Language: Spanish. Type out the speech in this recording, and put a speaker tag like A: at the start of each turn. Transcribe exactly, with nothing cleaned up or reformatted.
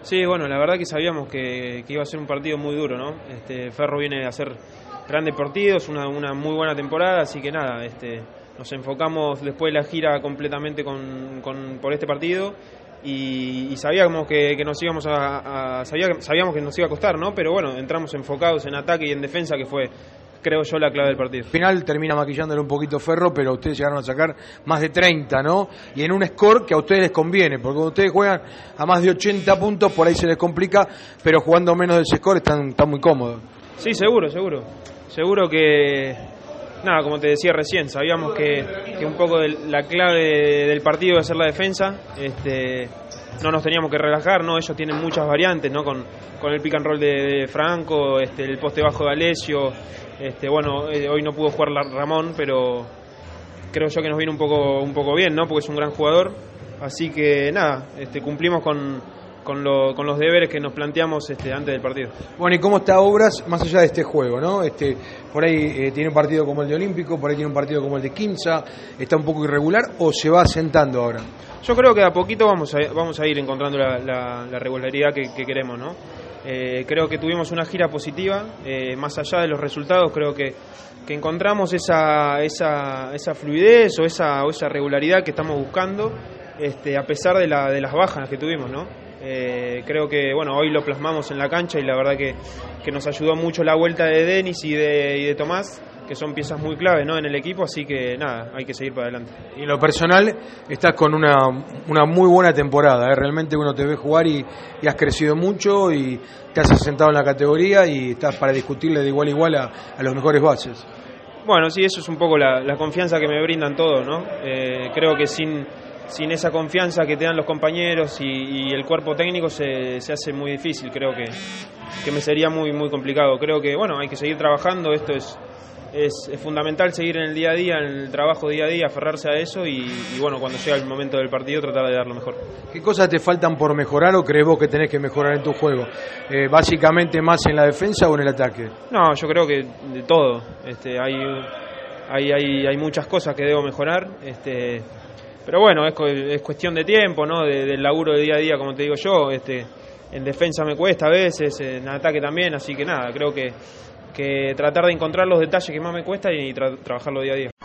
A: Sí, bueno, la verdad que sabíamos que, que iba a ser un partido muy duro, ¿no? Este, Ferro viene a hacer grandes partidos, una, una muy buena temporada, así que nada, este, nos enfocamos después de la gira completamente con, con, por este partido y, y sabíamos que, que nos íbamos a, a sabía, sabíamos que nos iba a costar, ¿no? Pero bueno, entramos enfocados en ataque y en defensa, que fue, creo yo, la clave del partido.
B: Al final termina maquillándole un poquito Ferro, pero ustedes llegaron a sacar más de treinta, ¿no? Y en un score que a ustedes les conviene, porque cuando ustedes juegan a más de ochenta puntos, por ahí se les complica, pero jugando menos de ese score están, están muy cómodos.
A: Sí, seguro, seguro. Seguro que, nada, como te decía recién, sabíamos que, que un poco de la clave del partido iba a ser la defensa. Este, no nos teníamos que relajar, ¿no? Ellos tienen muchas variantes, ¿no? Con, con el pick and roll de, de Franco, este, el poste bajo de Alessio. Este, bueno, eh, hoy no pudo jugar la Ramón, pero creo yo que nos viene un poco, un poco bien, ¿no? Porque es un gran jugador. Así que nada, este, cumplimos con, con, lo, con los deberes que nos planteamos este, antes del partido.
B: Bueno, ¿y cómo está Obras más allá de este juego, no? Este, por ahí eh, tiene un partido como el de Olímpico, por ahí tiene un partido como el de Quimsa, ¿está un poco irregular o se va asentando ahora?
A: Yo creo que a poquito vamos a, vamos a ir encontrando la, la, la regularidad que, que queremos, ¿no? Eh, creo que tuvimos una gira positiva, eh, más allá de los resultados, creo que, que encontramos esa, esa, esa fluidez o esa, o esa regularidad que estamos buscando, este, a pesar de, la, de las bajas que tuvimos, ¿no? Eh, creo que bueno, hoy lo plasmamos en la cancha y la verdad que, que nos ayudó mucho la vuelta de Denis y de, y de Tomás, que son piezas muy clave, ¿no? En el equipo, así que nada, hay que seguir para adelante.
B: Y en lo personal estás con una, una muy buena temporada, ¿eh? Realmente uno te ve jugar y, y has crecido mucho y te has asentado en la categoría y estás para discutirle de igual a igual a, a los mejores bases.
A: Bueno, sí, eso es un poco la, la confianza que me brindan todos, ¿no? Eh, creo que sin, sin esa confianza que te dan los compañeros y, y el cuerpo técnico se, se hace muy difícil, creo que, que me sería muy, muy complicado. Creo que, bueno, hay que seguir trabajando, esto es... Es, es fundamental seguir en el día a día, en el trabajo día a día, aferrarse a eso y, y bueno, cuando llega el momento del partido tratar de dar lo mejor.
B: ¿Qué cosas te faltan por mejorar o crees vos que tenés que mejorar en tu juego? Eh, ¿Básicamente más en la defensa o en el ataque?
A: No, yo creo que de todo. Este, hay, hay, hay, hay muchas cosas que debo mejorar, este, pero bueno, es, es cuestión de tiempo, ¿no? De, del laburo de día a día, como te digo yo. Este, en defensa me cuesta a veces, en ataque también, así que nada, creo que que tratar de encontrar los detalles que más me cuesta y tra trabajarlo día a día.